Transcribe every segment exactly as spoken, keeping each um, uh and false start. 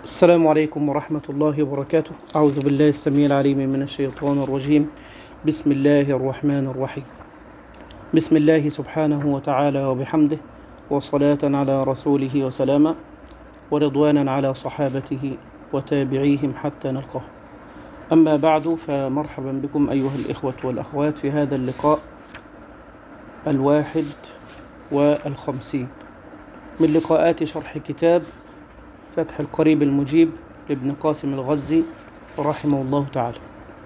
السلام عليكم ورحمة الله وبركاته. أعوذ بالله السميع العليم من الشيطان الرجيم. بسم الله الرحمن الرحيم. بسم الله سبحانه وتعالى وبحمده، وصلاة على رسوله وسلاما، ورضوانا على صحابته وتابعيهم حتى نلقاه. أما بعد، فمرحبا بكم أيها الإخوة والأخوات في هذا اللقاء الواحد والخمسين من لقاءات شرح كتاب فتح القريب المجيب لابن قاسم الغزي رحمه الله تعالى.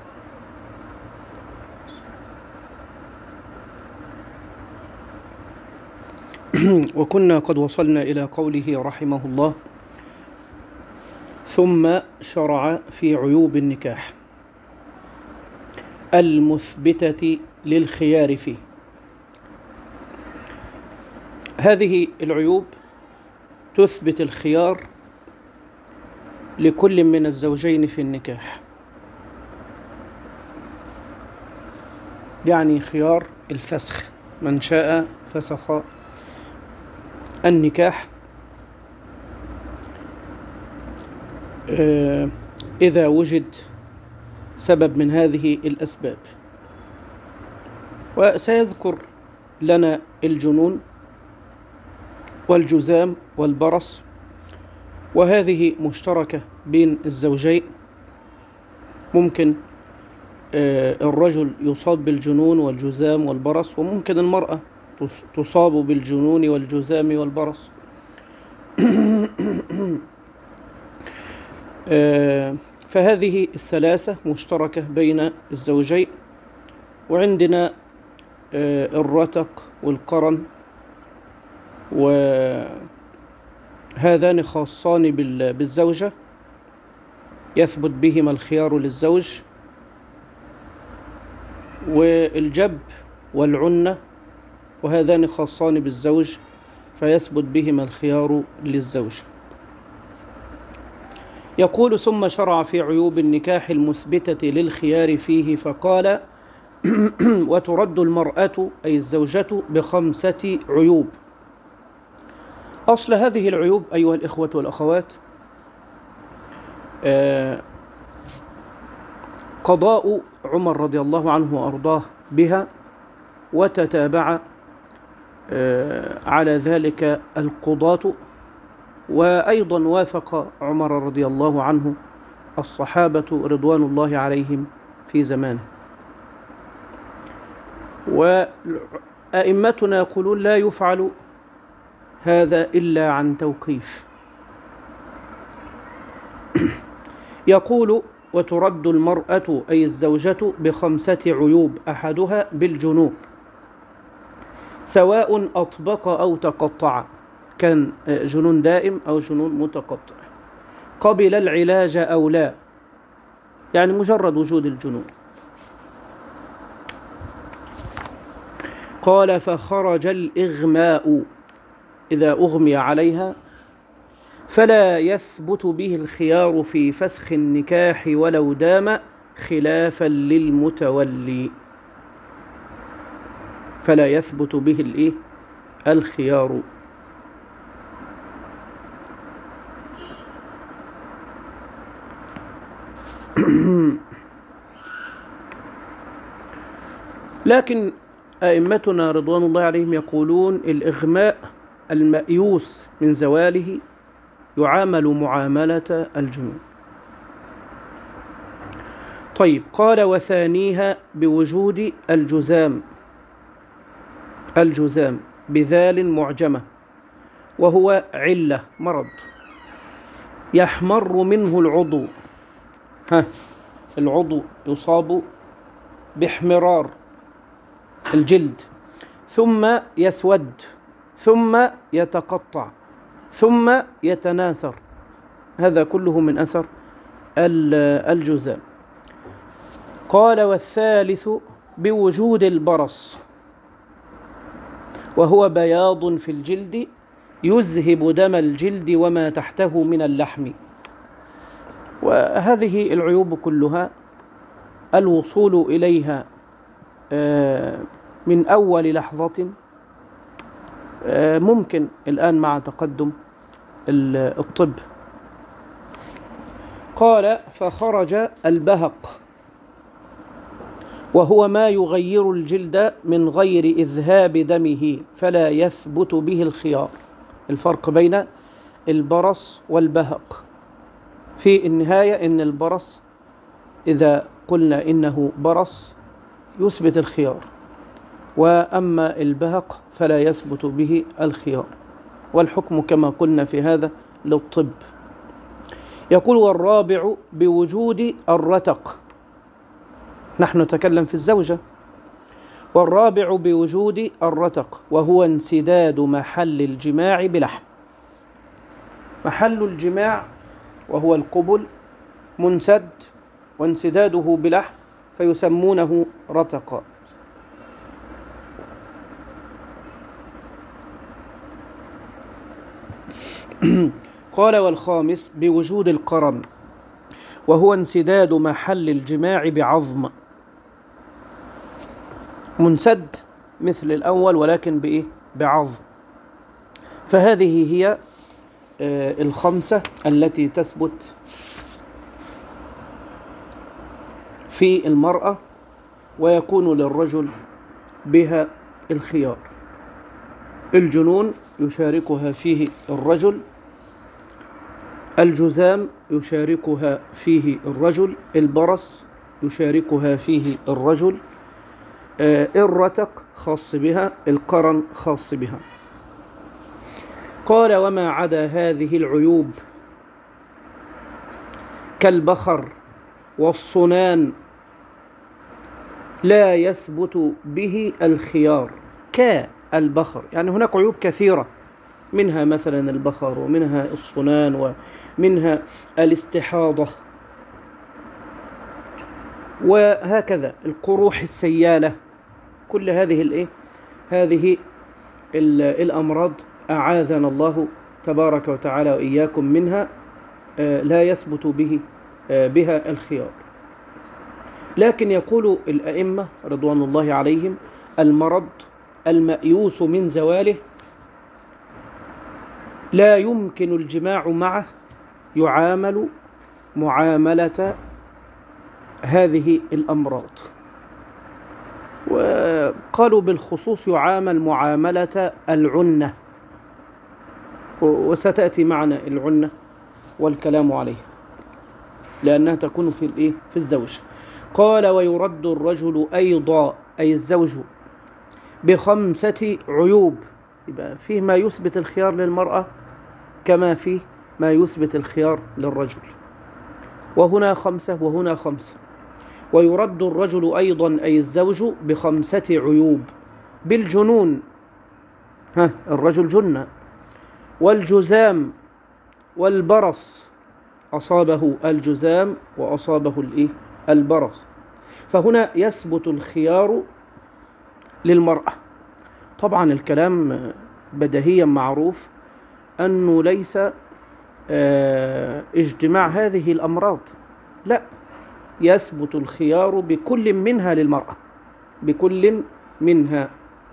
وكنا قد وصلنا إلى قوله رحمه الله: ثم شرع في عيوب النكاح المثبتة للخيار فيه. هذه العيوب تثبت الخيار لكل من الزوجين في النكاح، يعني خيار الفسخ، من شاء فسخ النكاح إذا وجد سبب من هذه الأسباب. وسيذكر لنا الجنون والجذام والبرص، وهذه مشتركة بين الزوجين. ممكن الرجل يصاب بالجنون والجذام والبرص، وممكن المرأة تصاب بالجنون والجذام والبرص. فهذه الثلاثة مشتركة بين الزوجين. وعندنا الرتق والقرن، وهذان خاصان بالزوجة يثبت بهما الخيار للزوج، والجب والعنة وهذان خاصان بالزوج فيثبت بهما الخيار للزوج. يقول: ثم شرع في عيوب النكاح المثبتة للخيار فيه فقال: وترد المرأة أي الزوجة بخمسة عيوب. أصل هذه العيوب أيها الإخوة والأخوات قضاء عمر رضي الله عنه وأرضاه بها، وتتابع على ذلك القضاة، وأيضا وافق عمر رضي الله عنه الصحابة رضوان الله عليهم في زمانه. وأئمتنا يقولون: لا يفعل هذا إلا عن توقيف. يقول: وترد المرأة أي الزوجة بخمسة عيوب، أحدها بالجنون، سواء أطبق أو تقطع، كان جنون دائم أو جنون متقطع، قبل العلاج أو لا، يعني مجرد وجود الجنون. قال: فخرج الإغماء، إذا أغمي عليها فلا يثبت به الخيار في فسخ النكاح ولو دام، خلافا للمتولي. فلا يثبت به الإيه؟ الخيار. لكن أئمتنا رضوان الله عليهم يقولون: الإغماء المأيوس من زواله يعامل معاملة الجنون. طيب، قال: وثانيها بوجود الجذام، الجذام بذال معجمة، وهو علة، مرض يحمر منه العضو. ها العضو يصاب باحمرار الجلد، ثم يسود، ثم يتقطع، ثم يتناثر. هذا كله من أثر الجذام. قال: والثالث بوجود البرص، وهو بياض في الجلد يذهب دم الجلد وما تحته من اللحم. وهذه العيوب كلها الوصول إليها من أول لحظة ممكن الآن مع تقدم الطب قال فخرج البهق وهو ما يغير الجلد من غير إذهاب دمه فلا يثبت به الخيار. الفرق بين البرص والبهق في النهاية إن البرص إذا قلنا إنه برص يثبت الخيار، وأما البهق فلا يثبت به الخيار، والحكم كما قلنا في هذا للطب. يقول والرابع بوجود الرتق، نحن نتكلم في الزوجة. والرابع بوجود الرتق وهو انسداد محل الجماع بلحم. محل الجماع وهو القبل منسد وانسداده بلحم فيسمونه رتقا. قال والخامس بوجود القرن وهو انسداد محل الجماع بعظم منسد مثل الأول ولكن بإيه؟ بعظم. فهذه هي الخمسة التي تثبت في المرأة ويكون للرجل بها الخيار. الجنون يشاركها فيه الرجل، الجذام يشاركها فيه الرجل، البرص يشاركها فيه الرجل، الرتق خاص بها، القرن خاص بها. قال وما عدا هذه العيوب كالبخر والصنان لا يثبت به الخيار. كالبخر يعني هناك عيوب كثيرة، منها مثلا البخر ومنها الصنان ومنها الاستحاضة وهكذا القروح السيالة. كل هذه الايه هذه الأمراض أعاذنا الله تبارك وتعالى وإياكم منها لا يثبت به بها الخيار. لكن يقول الأئمة رضوان الله عليهم المرض المأيوس من زواله لا يمكن الجماع معه يعامل معاملة هذه الأمراض، وقالوا بالخصوص يعامل معاملة العنة، وستأتي معنا العنة والكلام عليها لأنها تكون في الإيه في الزوج. قال ويرد الرجل أيضا أي الزوج بخمسة عيوب، يبقى فيه ما يثبت الخيار للمرأة كما فيه ما يثبت الخيار للرجل، وهنا خمسة وهنا خمسة. ويرد الرجل أيضا أي الزوج بخمسة عيوب: بالجنون، ها الرجل جنة، والجذام، والبرص، أصابه الجذام وأصابه الإيه البرص، فهنا يثبت الخيار للمرأة. طبعا الكلام بديهيا معروف أنه ليس اجتماع هذه الأمراض، لا، يثبت الخيار بكل منها للمرأة، بكل منها.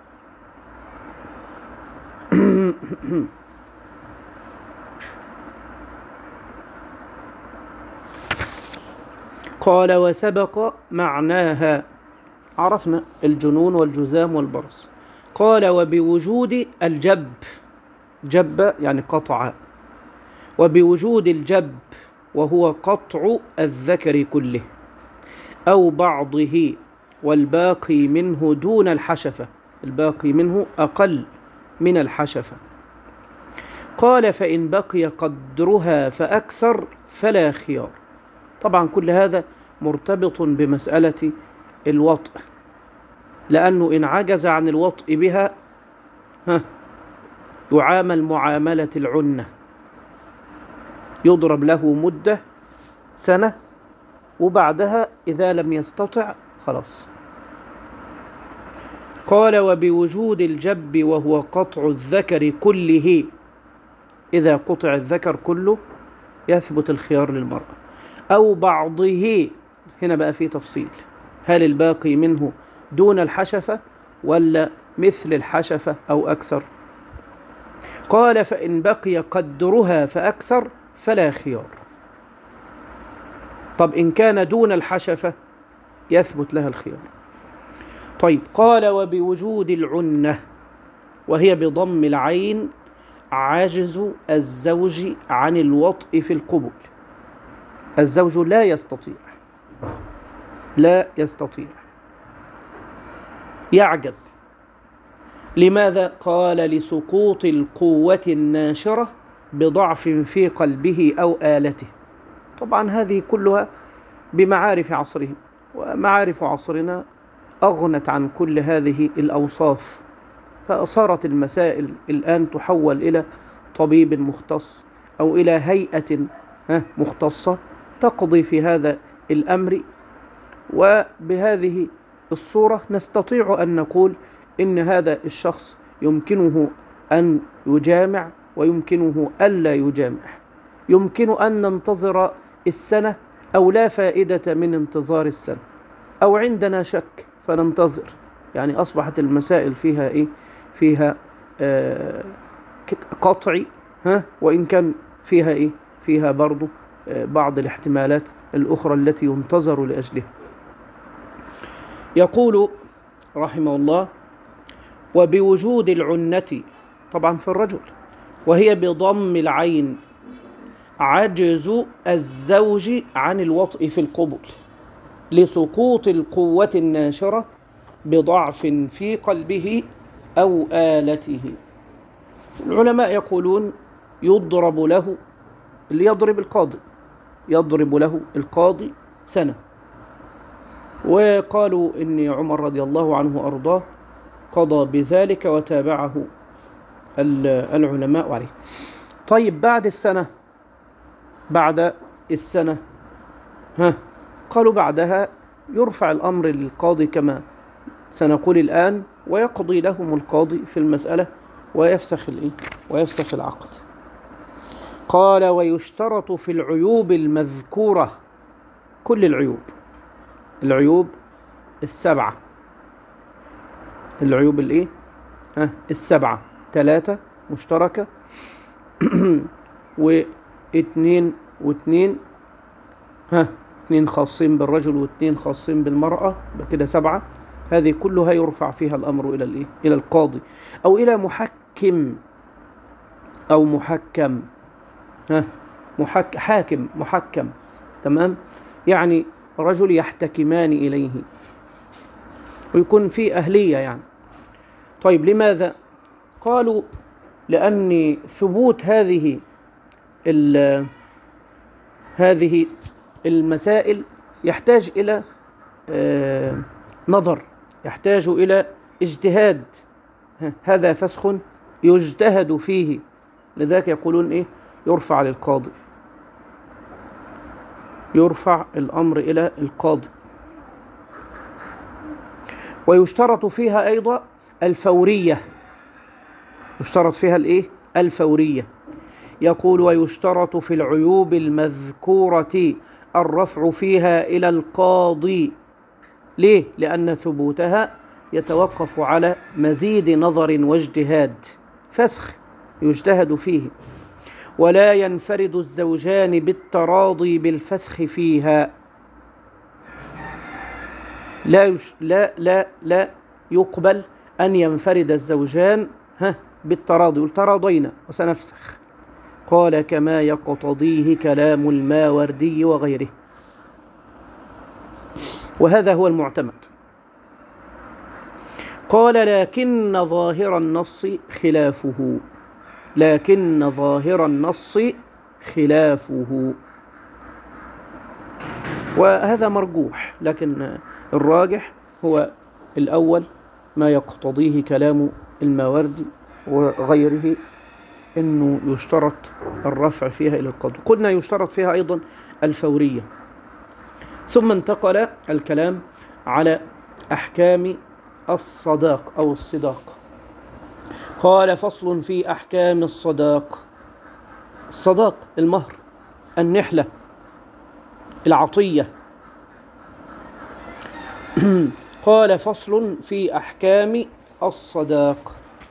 قال وسبق معناها، عرفنا الجنون والجذام والبرص. قال وبوجود الجب، جب يعني قطع، وبوجود الجب وهو قطع الذكر كله أو بعضه والباقي منه دون الحشفة، الباقي منه أقل من الحشفة. قال فإن بقي قدرها فأكثر فلا خيار. طبعا كل هذا مرتبط بمسألة الوطء، لأنه إن عجز عن الوطء بها ها يعامل معاملة العنة، يضرب له مدة سنة وبعدها إذا لم يستطع خلاص. قال وبوجود الجب وهو قطع الذكر كله، إذا قطع الذكر كله يثبت الخيار للمرأة، أو بعضه، هنا بقى فيه تفصيل، هل الباقي منه دون الحشفة ولا مثل الحشفة أو أكثر؟ قال فإن بقي قدرها فأكثر فلا خيار. طب إن كان دون الحشفة يثبت لها الخيار. طيب قال وبوجود العنة، وهي بضم العين عجز الزوج عن الوطء في القبل. الزوج لا يستطيع لا يستطيع يعجز. لماذا؟ قال لسقوط القوة الناشرة بضعف في قلبه أو آلته. طبعا هذه كلها بمعارف عصرهم، ومعارف عصرنا أغنت عن كل هذه الأوصاف، فصارت المسائل الآن تحول إلى طبيب مختص أو إلى هيئة مختصة تقضي في هذا الأمر. وبهذه الصورة نستطيع أن نقول إن هذا الشخص يمكنه أن يجامع ويمكنه ألا يجامع، يمكن أن ننتظر السنة أو لا فائدة من انتظار السنة، أو عندنا شك فننتظر. يعني أصبحت المسائل فيها إيه؟ فيها آه قطعي، ها، وإن كان فيها إيه؟ فيها برضو آه بعض الاحتمالات الأخرى التي ينتظر لأجلها. يقول رحمه الله وبوجود العنة، طبعا في الرجل، وهي بضم العين عجز الزوج عن الوطء في القبل لسقوط القوة الناشرة بضعف في قلبه أو آلته. العلماء يقولون يضرب له، اللي يضرب القاضي يضرب له القاضي سنة. وقالوا إن عمر رضي الله عنه وأرضاه قضى بذلك وتابعه العلماء عليه. طيب بعد السنة بعد السنة ها قالوا بعدها يرفع الأمر للقاضي كما سنقول الآن، ويقضي لهم القاضي في المسألة ويفسخ الإيه؟ ويفسخ العقد. قال ويشترط في العيوب المذكورة، كل العيوب العيوب السبعة العيوب الإيه؟ ها السبعة، ثلاثة مشتركة واثنين واثنين، ها اثنين خاصين بالرجل واثنين خاصين بالمرأة، بكده سبعة. هذه كلها يرفع فيها الأمر إلى الإيه؟ إلى القاضي أو إلى محكم أو محكم، ها محك حاكم محكم، تمام؟ يعني رجل يحتكمان إليه ويكون في أهلية يعني. طيب لماذا؟ قالوا لأن ثبوت هذه هذه المسائل يحتاج إلى آه نظر، يحتاج إلى اجتهاد. هذا فسخ يجتهد فيه، لذلك يقولون إيه؟ يرفع للقاضي، يرفع الأمر إلى القاضي. ويشترط فيها أيضا الفورية، يشترط فيها الإيه؟ الفورية. يقول ويشترط في العيوب المذكورة الرفع فيها إلى القاضي. ليه؟ لأن ثبوتها يتوقف على مزيد نظر واجتهاد، فسخ يجتهد فيه. ولا ينفرد الزوجان بالتراضي بالفسخ فيها، لا يش... لا لا لا يقبل أن ينفرد الزوجان ها بالتراضي، يقول تراضينا وسنفسخ. قال كما يقتضيه كلام الماوردي وغيره، وهذا هو المعتمد. قال لكن ظاهر النص خلافه، لكن ظاهر النص خلافه، وهذا مرجوح، لكن الراجح هو الأول ما يقتضيه كلام الماوردي وغيره، إنه يشترط الرفع فيها إلى القاضي. قلنا يشترط فيها أيضا الفورية. ثم انتقل الكلام على أحكام الصداق أو الصداق. قال فصل في أحكام الصداق. الصداق المهر، النحلة، العطية. قال فصل في أحكام الصداق،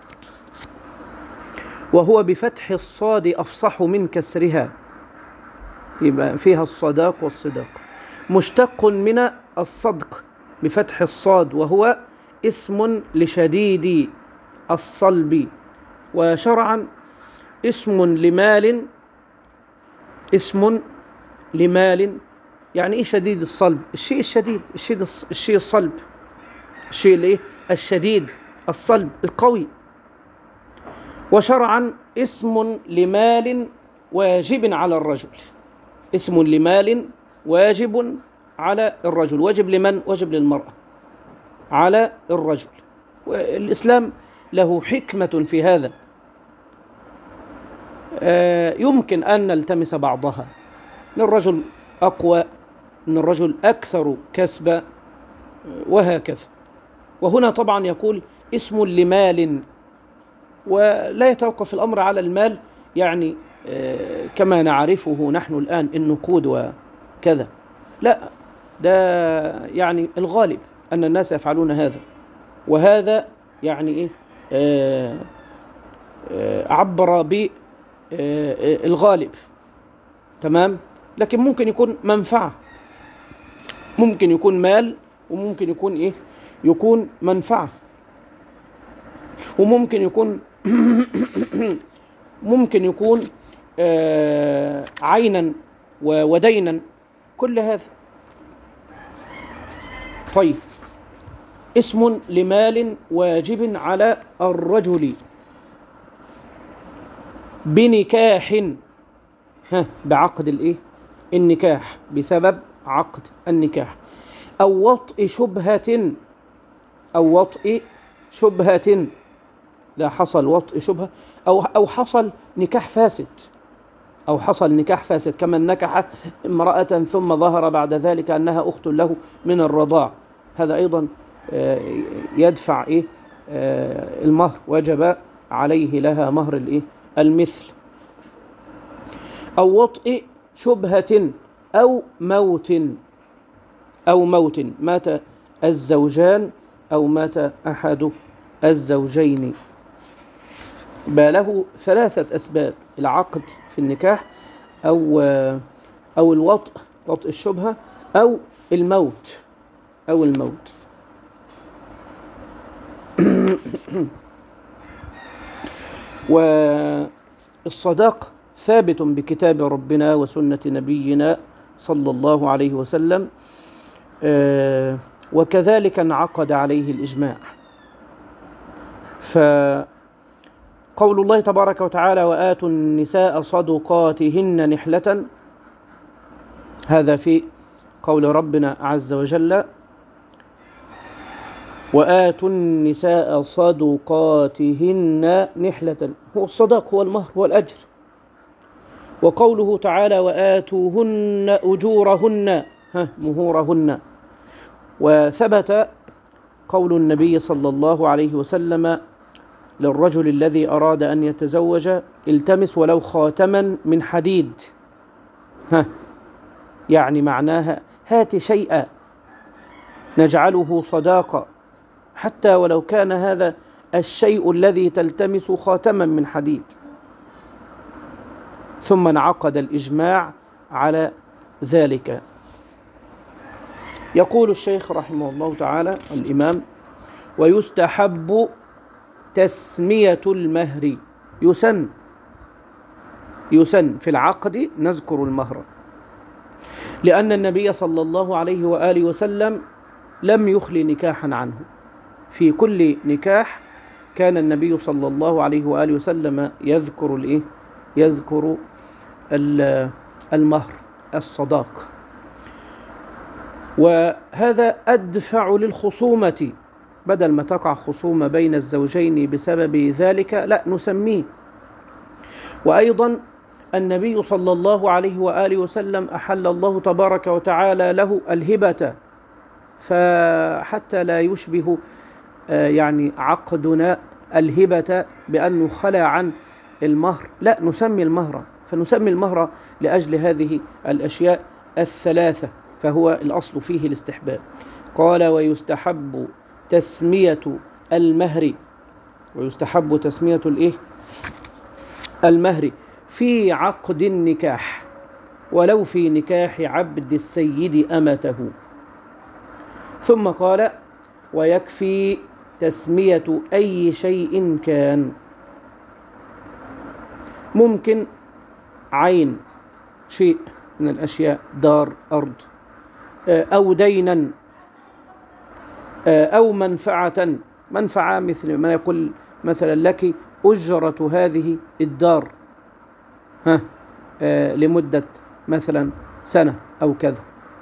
وهو بفتح الصاد أفصح من كسرها، يبقى فيها الصداق والصداق. مشتق من الصدق بفتح الصاد، وهو اسم لشديد الصلب. وشرعا اسم لمال، اسم لمال يعني ايه شديد الصلب؟ الشيء الشديد، الشيء الشيء الصلب، الشيء الايه الشديد الصلب القوي. وشرعا اسم لمال واجب على الرجل، اسم لمال واجب على الرجل. واجب لمن؟ واجب للمرأة على الرجل. والإسلام له حكمة في هذا، يمكن أن نلتمس بعضها، أن الرجل أقوى، أن الرجل أكثر كسبا، وهكذا. وهنا طبعا يقول اسم لمال، ولا يتوقف الأمر على المال يعني كما نعرفه نحن الآن النقود وكذا، لا، ده يعني الغالب أن الناس يفعلون هذا، وهذا يعني إيه آه آه عبر بالغالب، تمام. لكن ممكن يكون منفعة، ممكن يكون مال، وممكن يكون إيه يكون منفعة، وممكن يكون ممكن يكون آه عينا ودينا، كل هذا. طيب، اسم لمال واجب على الرجل بنكاح، ها بعقد الايه النكاح، بسبب عقد النكاح، او وطئ شبهة، او وطئ شبهة، لا حصل وطئ شبهة، او او حصل نكاح فاسد، أو حصل نكاح فاسد، كمن نكح امرأة ثم ظهر بعد ذلك أنها أخت له من الرضاع، هذا أيضا يدفع إيه المهر، وجب عليه لها مهر الإيه المثل. أو وطئ شبهة أو موت، أو موت، مات الزوجان أو مات أحد الزوجين، باله ثلاثة أسباب: العقد في النكاح، أو أو الوطء، وطء الشبهة، أو الموت، أو الموت. والصداق ثابت بكتاب ربنا وسنة نبينا صلى الله عليه وسلم، وكذلك انعقد عليه الإجماع. ف قول الله تبارك وتعالى: وآتوا النساء صدقاتهن نحلة، هذا في قول ربنا عز وجل: وآتوا النساء صدقاتهن نحلة، هو الصداق، هو المهر، هو الأجر. وقوله تعالى: وآتوهن أجورهن، ها مهورهن. وثبت قول النبي صلى الله عليه وسلم للرجل الذي أراد أن يتزوج: التمس ولو خاتما من حديد، ها يعني معناها هات شيئا نجعله صداقة، حتى ولو كان هذا الشيء الذي تلتمس خاتما من حديد. ثم انعقد الإجماع على ذلك. يقول الشيخ رحمه الله تعالى الإمام: ويستحب تسمية المهر، يسن يسن في العقد نذكر المهر، لأن النبي صلى الله عليه وآله وسلم لم يخلي نكاحا عنه، في كل نكاح كان النبي صلى الله عليه وآله وسلم يذكر الإيه؟ يذكر المهر، الصداق. وهذا أدفع للخصومة، بدل ما تقع خصومة بين الزوجين بسبب ذلك، لا نسميه. وأيضا النبي صلى الله عليه وآله وسلم أحل الله تبارك وتعالى له الهبة، فحتى لا يشبه يعني عقدنا الهبة بأنه خلى عن المهر، لا نسمي المهر، فنسمي المهر لأجل هذه الأشياء الثلاثة، فهو الأصل فيه الاستحباب. قال: ويستحب تسمية المهر، ويستحب تسمية الإيه؟ المهر في عقد النكاح. ولو في نكاح عبد السيد أمته. ثم قال: ويكفي تسمية أي شيء كان. ممكن عين، شيء من الأشياء، دار، أرض، أو دينا، أو منفعة. منفعة مثل ما يقول مثلا: لك أجرة هذه الدار ها لمدة مثلا سنة أو كذا.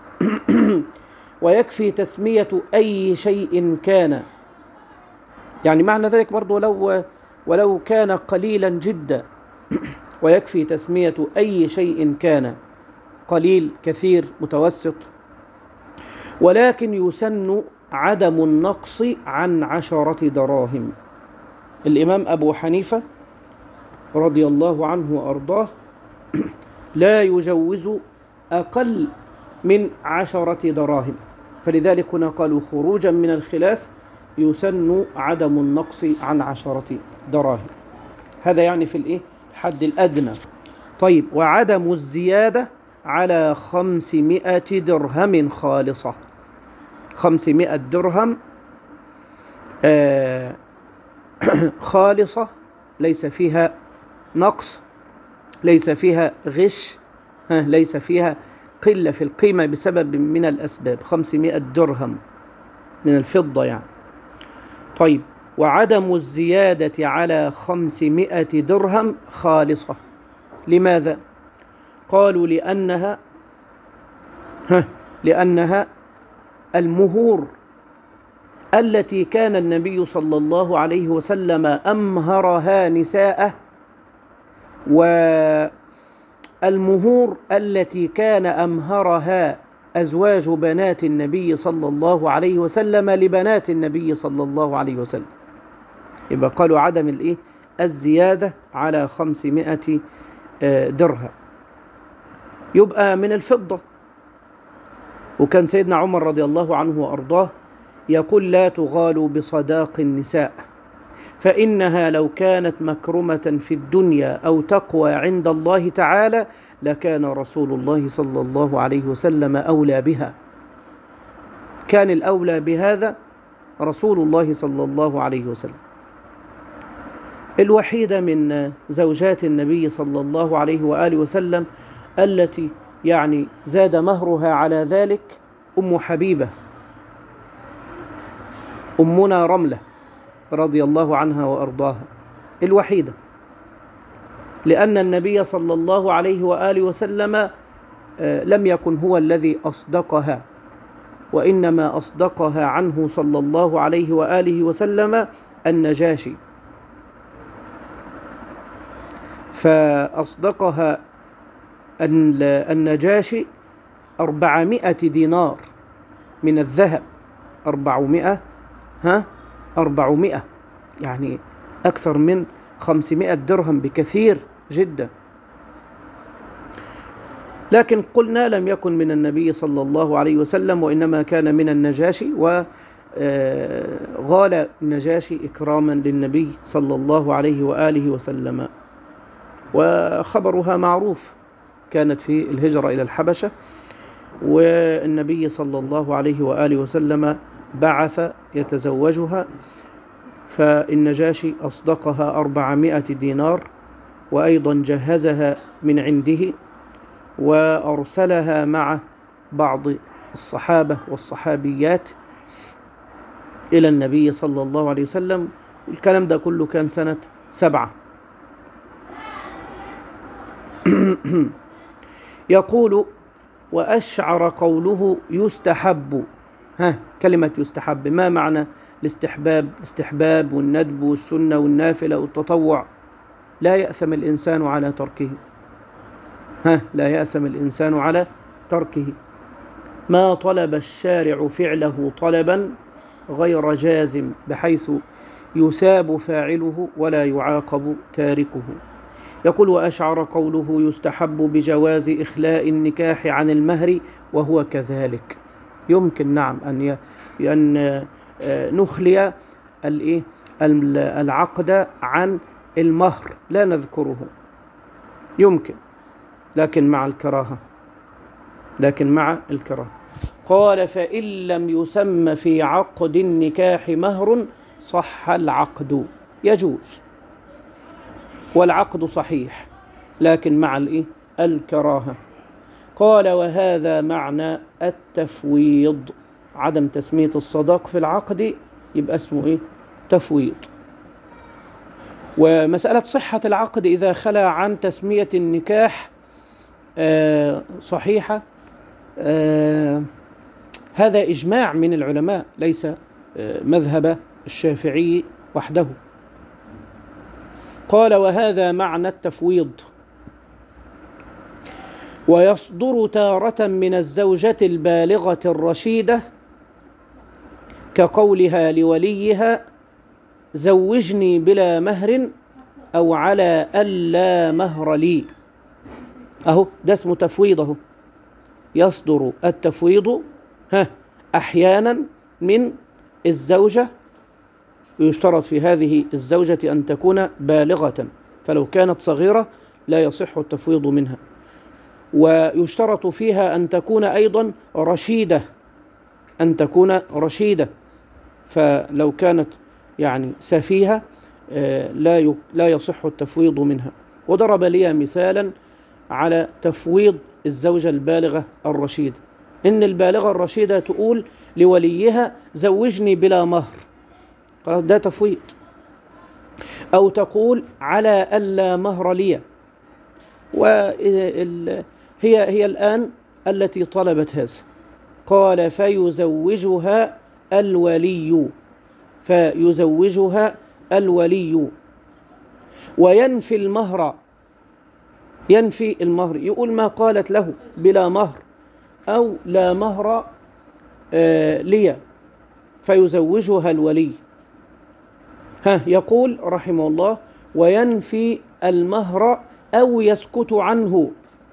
ويكفي تسمية أي شيء كان، يعني معنى ذلك برضو ولو, ولو كان قليلا جدا. ويكفي تسمية أي شيء كان، قليل، كثير، متوسط. ولكن يسن عدم النقص عن عشرة دراهم. الإمام أبو حنيفة رضي الله عنه وأرضاه لا يجوز أقل من عشرة دراهم، فلذلك هنا قالوا خروجا من الخلاف يسن عدم النقص عن عشرة دراهم. هذا يعني في الإيه؟ الحد الأدنى. طيب، وعدم الزيادة على خمسمائة درهم خالصة. خمسمائة درهم آه خالصة، ليس فيها نقص، ليس فيها غش، ليس فيها قلة في القيمة بسبب من الأسباب. خمسمائة درهم من الفضة يعني. طيب، وعدم الزيادة على خمسمائة درهم خالصة. لماذا؟ قالوا لأنها ها لأنها المهور التي كان النبي صلى الله عليه وسلم أمهرها نساءه، والمهور التي كان أمهرها أزواج بنات النبي صلى الله عليه وسلم لبنات النبي صلى الله عليه وسلم. يبقى قالوا عدم الإيه؟ الزيادة على خمسمائة درهم. يبقى من الفضة. وكان سيدنا عمر رضي الله عنه وأرضاه يقول: لا تغالوا بصداق النساء، فإنها لو كانت مكرمة في الدنيا أو تقوى عند الله تعالى لكان رسول الله صلى الله عليه وسلم أولى بها. كان الأولى بهذا رسول الله صلى الله عليه وسلم. الوحيدة من زوجات النبي صلى الله عليه وآله وسلم التي يعني زاد مهرها على ذلك أم حبيبة، أمنا رملة رضي الله عنها وأرضاها، الوحيدة، لأن النبي صلى الله عليه وآله وسلم لم يكن هو الذي أصدقها، وإنما أصدقها عنه صلى الله عليه وآله وسلم النجاشي، فأصدقها النجاشي أربعمائة دينار من الذهب. أربعمائة ها أربعمائة يعني أكثر من خمسمائة درهم بكثير جدا. لكن قلنا لم يكن من النبي صلى الله عليه وسلم، وإنما كان من النجاشي، وغال النجاشي إكراما للنبي صلى الله عليه وآله وسلم. وخبرها معروف، كانت في الهجرة إلى الحبشة، والنبي صلى الله عليه وآله وسلم بعث يتزوجها، فالنجاشي أصدقها أربعمائة دينار، وأيضا جهزها من عنده، وأرسلها مع بعض الصحابة والصحابيات إلى النبي صلى الله عليه وسلم. الكلام ده كله كان سنة سبعة. يقول: وأشعر قوله يستحب. ها كلمة يستحب، ما معنى الاستحباب؟ الاستحباب والندب والسنة والنافلة والتطوع. لا يأثم الإنسان على تركه. ها لا يأثم الإنسان على تركه. ما طلب الشارع فعله طلبا غير جازم، بحيث يثاب فاعله ولا يعاقب تاركه. يقول: وأشعر قوله يستحب بجواز إخلاء النكاح عن المهر، وهو كذلك. يمكن نعم أن أن نخلي العقد عن المهر، لا نذكره، يمكن، لكن مع الكراهة. لكن مع الكراهة. قال فإن لم يسمى في عقد النكاح مهر صح العقد، يجوز والعقد صحيح لكن مع الإيه؟ الكراهة. قال وهذا معنى التفويض، عدم تسمية الصداق في العقد يبقى اسمه إيه؟ تفويض. ومسألة صحة العقد إذا خلا عن تسمية النكاح آه صحيحة، آه هذا إجماع من العلماء، ليس آه مذهب الشافعي وحده. قال وهذا معنى التفويض. ويصدر تارة من الزوجة البالغة الرشيدة كقولها لوليها زوجني بلا مهر أو على ألا مهر لي، أهو ده اسمه تفويض. أهو يصدر التفويض ها أحيانا من الزوجة، ويشترط في هذه الزوجة أن تكون بالغة، فلو كانت صغيرة لا يصح التفويض منها. ويشترط فيها أن تكون أيضا رشيدة، أن تكون رشيدة، فلو كانت يعني سفيهة لا لا يصح التفويض منها. وضرب لي مثالا على تفويض الزوجة البالغة الرشيدة، إن البالغة الرشيدة تقول لوليها زوجني بلا مهر، ده تفويض. أو تقول على ألا مهر لي، وهي هي الآن التي طلبت هذا. قال فيزوجها الولي، فيزوجها الولي وينفي المهر، ينفي المهر، يقول ما قالت له بلا مهر أو لا مهر آه لي، فيزوجها الولي. ها يقول رحمه الله وينفي المهر أو يسكت عنه،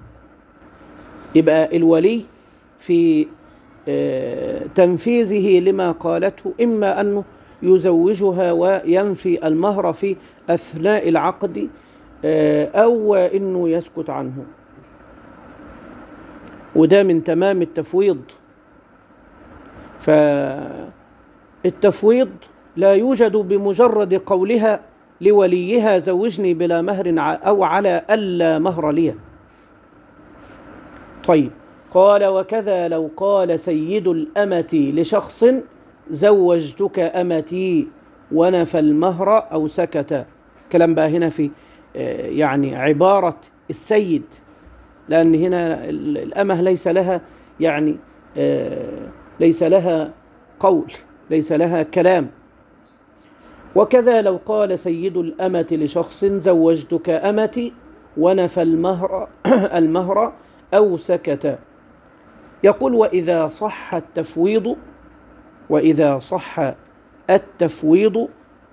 يبقى الولي في آه تنفيذه لما قالته إما أنه يزوجها وينفي المهر في أثناء العقد آه أو إنه يسكت عنه، وده من تمام التفويض. فالتفويض لا يوجد بمجرد قولها لوليها زوجني بلا مهر أو على ألا مهر لي. طيب قال وكذا لو قال سيد الأمة لشخص زوجتك أمتي ونفى المهر أو سكت. كلام بقى هنا في يعني عبارة السيد، لأن هنا الأمة ليس لها يعني ليس لها قول، ليس لها كلام. وكذا لو قال سيد الأمة لشخص زوجتك أمتي ونفى المهر المهر أو سكت. يقول وإذا صح التفويض، وإذا صح التفويض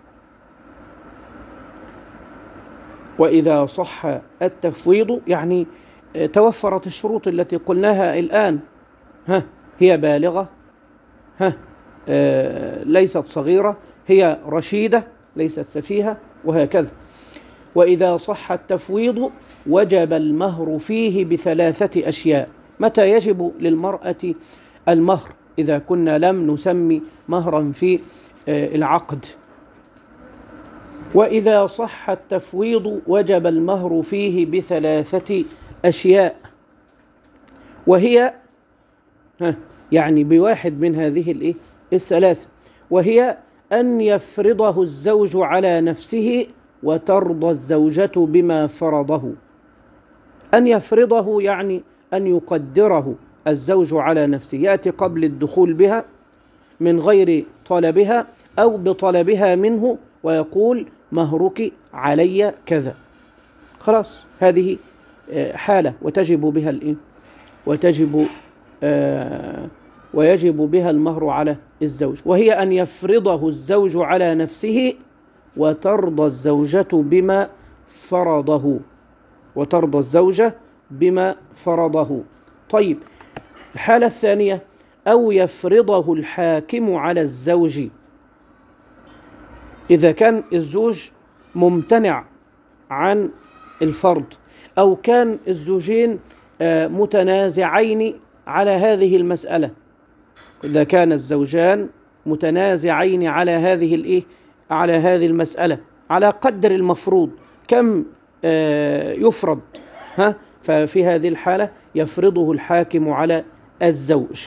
وإذا صح التفويض يعني توفرت الشروط التي قلناها الآن، ها هي بالغة، ها آه ليست صغيرة، هي رشيدة ليست سفيهة، وهكذا. وإذا صح التفويض وجب المهر فيه بثلاثة أشياء. متى يجب للمرأة المهر إذا كنا لم نسمي مهرا في آه العقد؟ وإذا صح التفويض وجب المهر فيه بثلاثة أشياء، وهي ها يعني بواحد من هذه الإيه الثلاثة، وهي أن يفرضه الزوج على نفسه وترضى الزوجة بما فرضه. أن يفرضه يعني أن يقدره الزوج على نفسه، يأتي قبل الدخول بها من غير طلبها أو بطلبها منه ويقول مهرك علي كذا، خلاص هذه حالة وتجب بها الإيه وتجب آه ويجب بها المهر على الزوج، وهي أن يفرضه الزوج على نفسه وترضى الزوجة بما فرضه، وترضى الزوجة بما فرضه. طيب الحالة الثانية أو يفرضه الحاكم على الزوج، إذا كان الزوج ممتنع عن الفرض أو كان الزوجين متنازعين على هذه المسألة، إذا كان الزوجان متنازعين على هذه الإيه على هذه المسألة على قدر المفروض كم آه يفرض، ها ففي هذه الحالة يفرضه الحاكم على الزوج.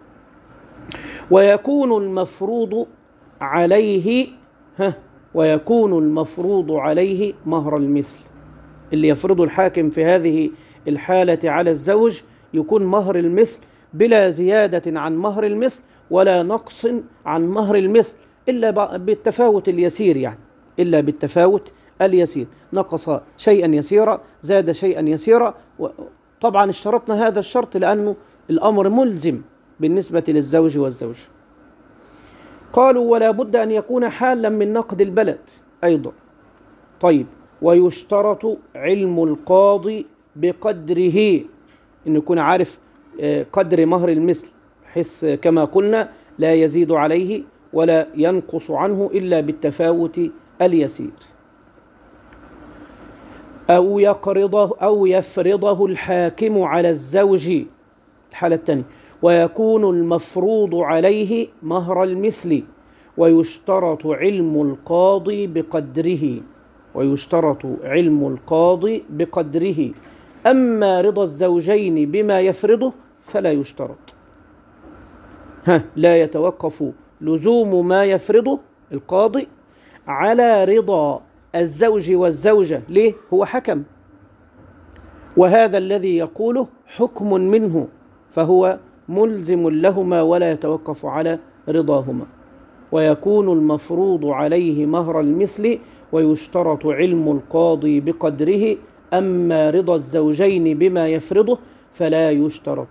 ويكون المفروض عليه ها ويكون المفروض عليه مهر المثل. اللي يفرضه الحاكم في هذه الحالة على الزوج يكون مهر المثل بلا زيادة عن مهر المثل ولا نقص عن مهر المثل، إلا بالتفاوت اليسير، يعني إلا بالتفاوت اليسير، نقص شيئا يسيرا زاد شيئا يسيرا. طبعا اشترطنا هذا الشرط لأنه الأمر ملزم بالنسبة للزوج والزوج. قالوا ولا بد أن يكون حالا من نقد البلد أيضا. طيب، ويشترط علم القاضي بقدره، إنه يكون عارف قدر مهر المثل، بحيث كما قلنا لا يزيد عليه ولا ينقص عنه إلا بالتفاوت اليسير. أو يقرضه أو يفرضه الحاكم على الزوج. الحالة الثانية، ويكون المفروض عليه مهر المثل ويشترط علم القاضي بقدره ويشترط علم القاضي بقدره أما رضا الزوجين بما يفرضه فلا يشترط. ها لا يتوقف لزوم ما يفرضه القاضي على رضا الزوج والزوجة. ليه؟ هو حكم، وهذا الذي يقوله حكم منه، فهو ملزم لهما ولا يتوقف على رضاهما. ويكون المفروض عليه مهر المثل ويشترط علم القاضي بقدره أما رضا الزوجين بما يفرضه فلا يشترط.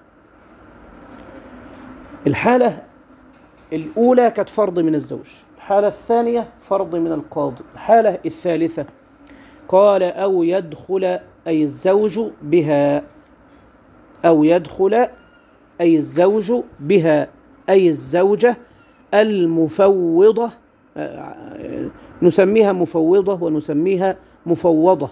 الحالة الأولى كانت فرض من الزوج، الحالة الثانية فرض من القاضي. الحالة الثالثة قال أو يدخل أي الزوج بها أو يدخل أي الزوج بها أي الزوجة المفوضة، نسميها مفوضة ونسميها مفوضة.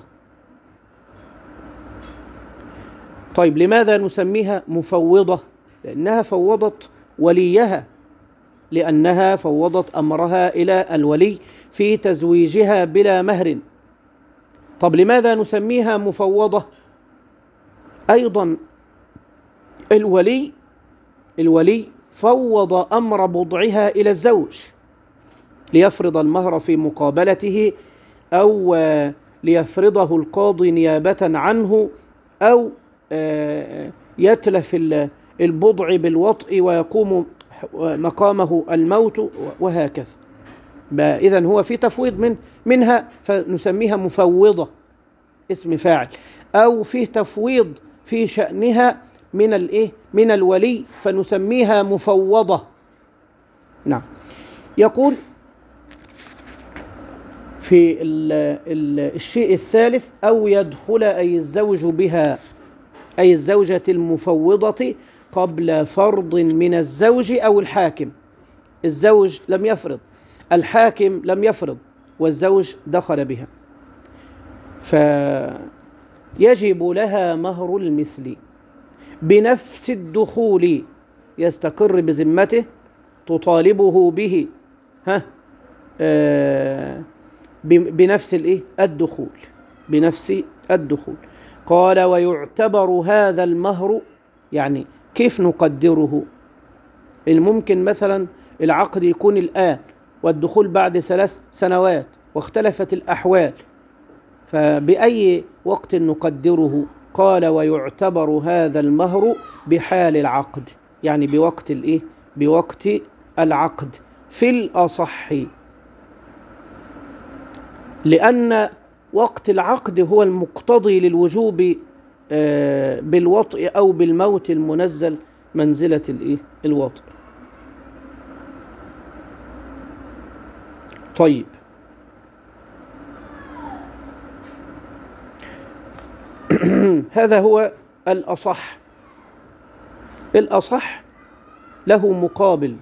طيب، لماذا نسميها مفوضة؟ لأنها فوضت وليها، لأنها فوضت أمرها إلى الولي في تزويجها بلا مهر. طب لماذا نسميها مفوضة؟ أيضا الولي الولي فوض أمر بضعها إلى الزوج ليفرض المهر في مقابلته، أو ليفرضه القاضي نيابة عنه، أو يتلف البضع بالوطء ويقوم مقامه الموت، وهكذا. إذن هو في تفويض من منها فنسميها مفوضة اسم فاعل، أو فيه تفويض في شأنها من الإيه من الولي فنسميها مفوضة. نعم. يقول في ال ال الشيء الثالث أو يدخل أي الزوج بها أي الزوجة المفوضة قبل فرض من الزوج أو الحاكم. الزوج لم يفرض، الحاكم لم يفرض، والزوج دخل بها، فيجب لها مهر المثل بنفس الدخول، يستقر بذمته، تطالبه به ها آه بنفس الايه الدخول بنفس الدخول. قال ويعتبر هذا المهر، يعني كيف نقدره؟ الممكن مثلا العقد يكون الآن والدخول بعد ثلاث سنوات واختلفت الأحوال، فبأي وقت نقدره؟ قال ويعتبر هذا المهر بحال العقد، يعني بوقت الايه بوقت العقد في الأصح، لأن وقت العقد هو المقتضي للوجوب بالوطء أو بالموت المنزل منزلة الايه الوطء. طيب، هذا هو الأصح. الأصح له مقابل،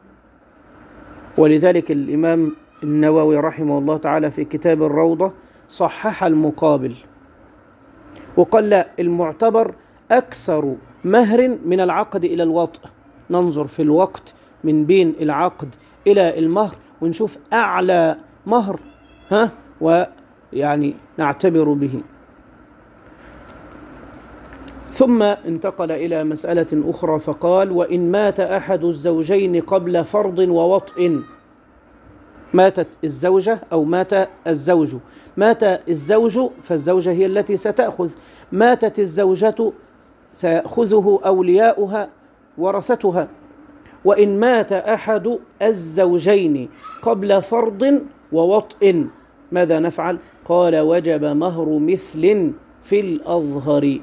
ولذلك الإمام النووي رحمه الله تعالى في كتاب الروضة صحح المقابل وقال لا، المعتبر أكثر مهر من العقد إلى الوطء. ننظر في الوقت من بين العقد إلى المهر ونشوف أعلى مهر، ها ويعني نعتبر به. ثم انتقل إلى مسألة أخرى فقال: وإن مات أحد الزوجين قبل فرض ووطء. ماتت الزوجة أو مات الزوج. مات الزوج فالزوجة هي التي ستأخذ، ماتت الزوجة سيأخذه أولياؤها ورثتها. وإن مات أحد الزوجين قبل فرض ووطء ماذا نفعل؟ قال: وجب مهر مثل في الأظهر.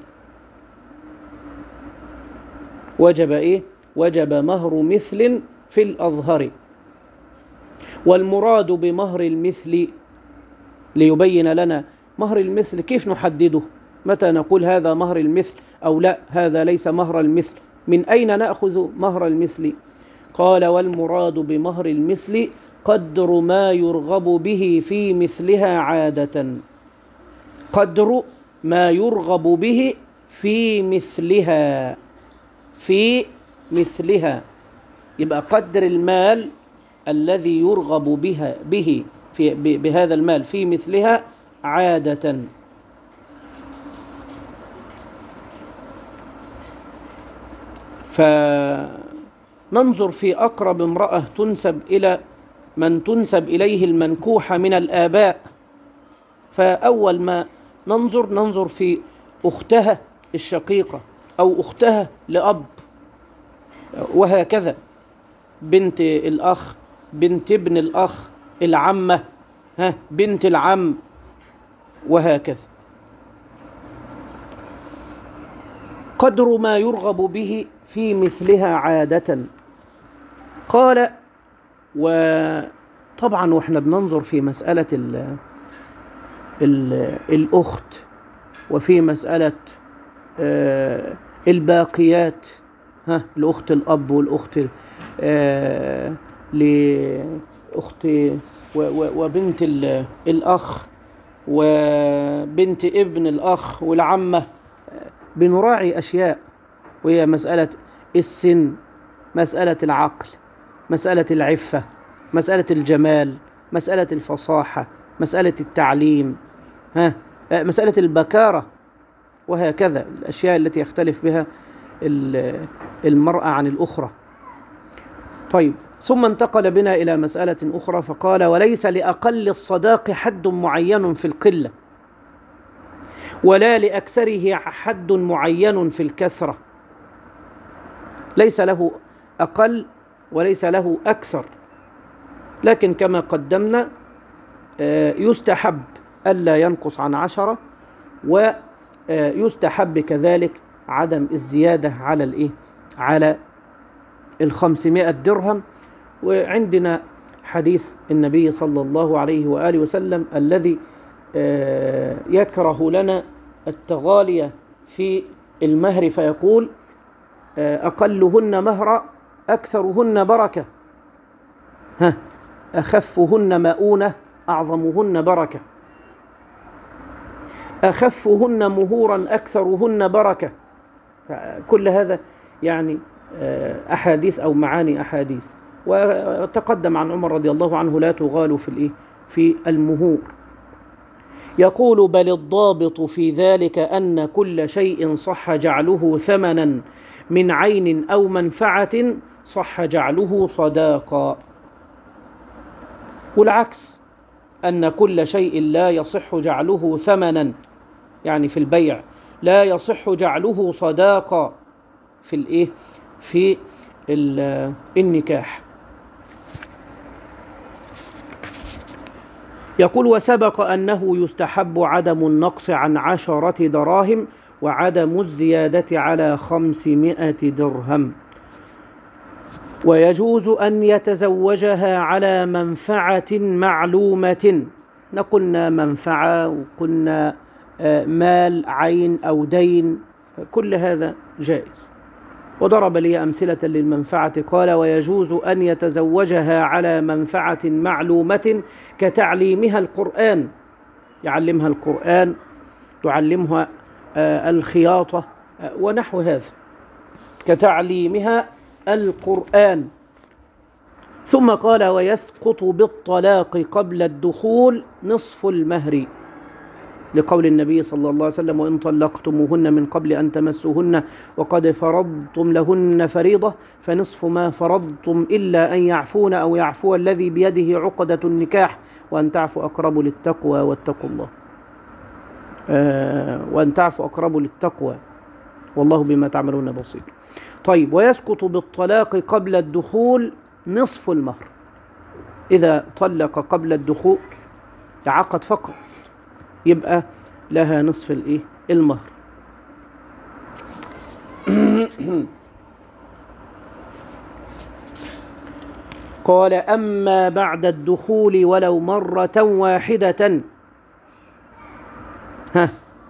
وجب إيه؟ وجب مهر مثل في الأظهر. والمراد بمهر المثل ليبين لنا مهر المثل كيف نحدده، متى نقول هذا مهر المثل أو لا هذا ليس مهر المثل، من أين نأخذ مهر المثل؟ قال: والمراد بمهر المثل قدر ما يرغب به في مثلها عادة. قدر ما يرغب به في مثلها، في مثلها، يبقى قدر المال الذي يرغب بها به في بهذا المال في مثلها عادة. فننظر في أقرب امرأة تنسب إلى من تنسب إليه المنكوحة من الآباء، فأول ما ننظر ننظر في أختها الشقيقة أو أختها لأب، وهكذا بنت الأخ، بنت ابن الأخ، العمة، ها بنت العم، وهكذا. قدر ما يرغب به في مثلها عادة. قال: وطبعا واحنا بننظر في مسألة ال ال الأخت وفي مسألة آه الباقيات، ها الأخت الأب والأخت آه لأخت وبنت الأخ وبنت ابن الأخ والعمة، بنراعي أشياء، وهي مسألة السن، مسألة العقل، مسألة العفة، مسألة الجمال، مسألة الفصاحة، مسألة التعليم، ها مسألة البكارة، وهكذا الأشياء التي يختلف بها المرأة عن الأخرى. طيب، ثم انتقل بنا إلى مسألة أخرى فقال: وليس لأقل الصداق حد معين في القلة، ولا لأكثره حد معين في الكثرة. ليس له أقل وليس له أكثر، لكن كما قدمنا يستحب ألا ينقص عن عشرة، ويستحب كذلك عدم الزيادة على الإيه؟ على الخمسمائة درهم. وعندنا حديث النبي صلى الله عليه وآله وسلم الذي يكره لنا التغالية في المهر، فيقول: أقلهن مهرا أكثرهن بركة، ها أخفهن مؤونة أعظمهن بركة، أخفهن مهورا أكثرهن بركة. كل هذا يعني أحاديث أو معاني أحاديث. وتقدم عن عمر رضي الله عنه: لا تغالوا في الإيه؟ في المهور. يقول: بل الضابط في ذلك أن كل شيء صح جعله ثمنا من عين أو منفعة صح جعله صداقا، والعكس أن كل شيء لا يصح جعله ثمنا، يعني في البيع لا يصح جعله صداقا في الإيه؟ في النكاح. يقول: وسبق أنه يستحب عدم النقص عن عشرة دراهم وعدم الزيادة على خمسمائة درهم، ويجوز أن يتزوجها على منفعة معلومة. نقولنا منفعة وقلنا مال عين أو دين، كل هذا جائز. وضرب لي أمثلة للمنفعة، قال: ويجوز أن يتزوجها على منفعة معلومة كتعليمها القرآن، يعلمها القرآن، تعلمها الخياطة، ونحو هذا كتعليمها القرآن. ثم قال ويسقط بالطلاق قبل الدخول نصف المهر، لقول النبي صلى الله عليه وسلم وإن طلقتموهن من قبل أن تمسوهن وقد فرضتم لهن فريضة فنصف ما فرضتم إلا أن يعفون أو يعفو الذي بيده عقدة النكاح وأن تعفوا أقرب للتقوى واتقوا الله. آه وأن تعفوا أقرب للتقوى والله بما تعملون بصير. طيب ويسقط بالطلاق قبل الدخول نصف المهر، إذا طلق قبل الدخول عقد فقط يبقى لها نصف الايه المهر. قال أما بعد الدخول ولو مرة واحدة. ها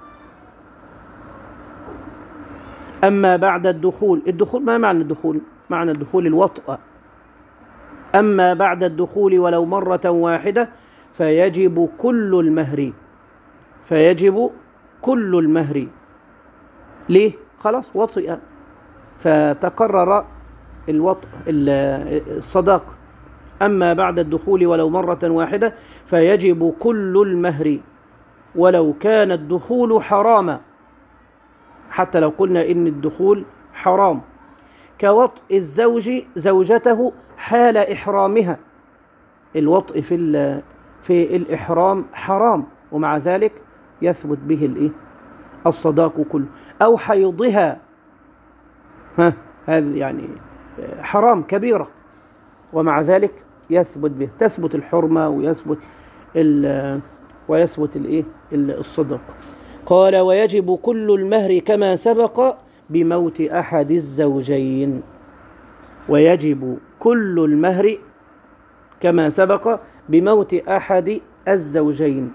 أما بعد الدخول، الدخول ما معنى الدخول؟ معنى الدخول الوطأ. أما بعد الدخول ولو مرة واحدة فيجب كل المهر، فيجب كل المهر. ليه؟ خلاص وطئ فتقرر الوطء الصداق. أما بعد الدخول ولو مرة واحدة فيجب كل المهر ولو كان الدخول حراما، حتى لو قلنا إن الدخول حرام، كوطء الزوج زوجته حال إحرامها. الوطء في في الإحرام حرام ومع ذلك يثبت به الإيه؟ الصداق كله. أو حيضها، ها هذا يعني حرام كبيرة ومع ذلك يثبت به، تثبت الحرمة ويثبت ال ويثبت الإيه؟ الصداق. قال ويجب كل المهر كما سبق بموت أحد الزوجين. ويجب كل المهر كما سبق بموت أحد الزوجين.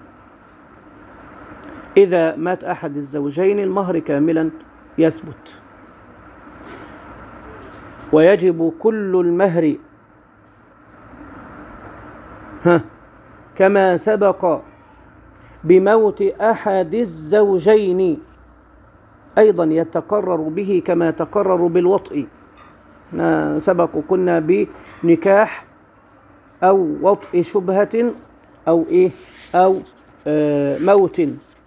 إذا مات أحد الزوجين المهر كاملا يثبت. ويجب كل المهر ها كما سبق بموت أحد الزوجين، أيضا يتقرر به كما تقرر بالوطء. سبق كنا بنكاح أو وطء شبهة أو إيه أو آه موت.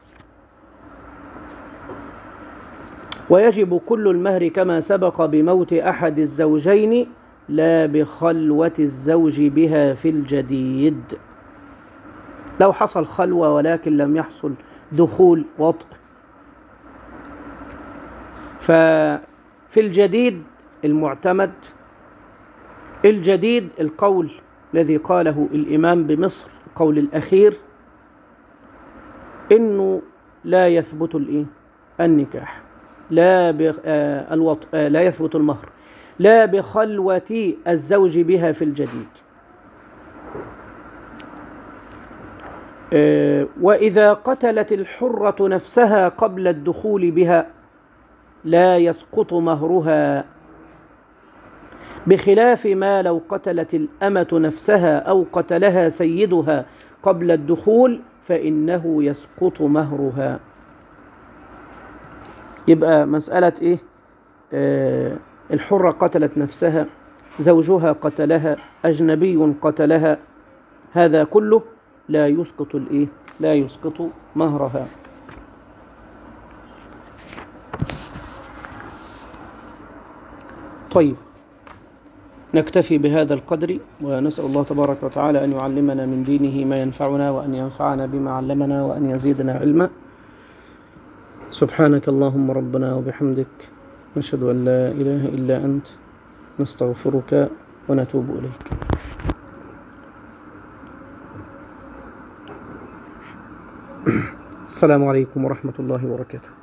ويجب كل المهر كما سبق بموت أحد الزوجين لا بخلوة الزوج بها في الجديد. لو حصل خلوة ولكن لم يحصل دخول وطء، ففي الجديد المعتمد الجديد القول الذي قاله الإمام بمصر، القول الأخير، إنه لا يثبت الإيه؟ النكاح، لا الوطء، لا يثبت المهر، لا بخلوة الزوج بها في الجديد. وإذا قتلت الحرة نفسها قبل الدخول بها لا يسقط مهرها، بخلاف ما لو قتلت الأمة نفسها أو قتلها سيدها قبل الدخول فإنه يسقط مهرها. يبقى مسألة إيه؟ آه الحرة قتلت نفسها، زوجها قتلها، أجنبي قتلها، هذا كله لا يسقط الإيه؟ لا يسقط مهرها. طيب نكتفي بهذا القدر، ونسأل الله تبارك وتعالى أن يعلمنا من دينه ما ينفعنا وأن ينفعنا بما علمنا وأن يزيدنا علما. سبحانك اللهم ربنا وبحمدك، نشهد أن لا إله إلا أنت، نستغفرك ونتوب إليك. السلام عليكم ورحمة الله وبركاته.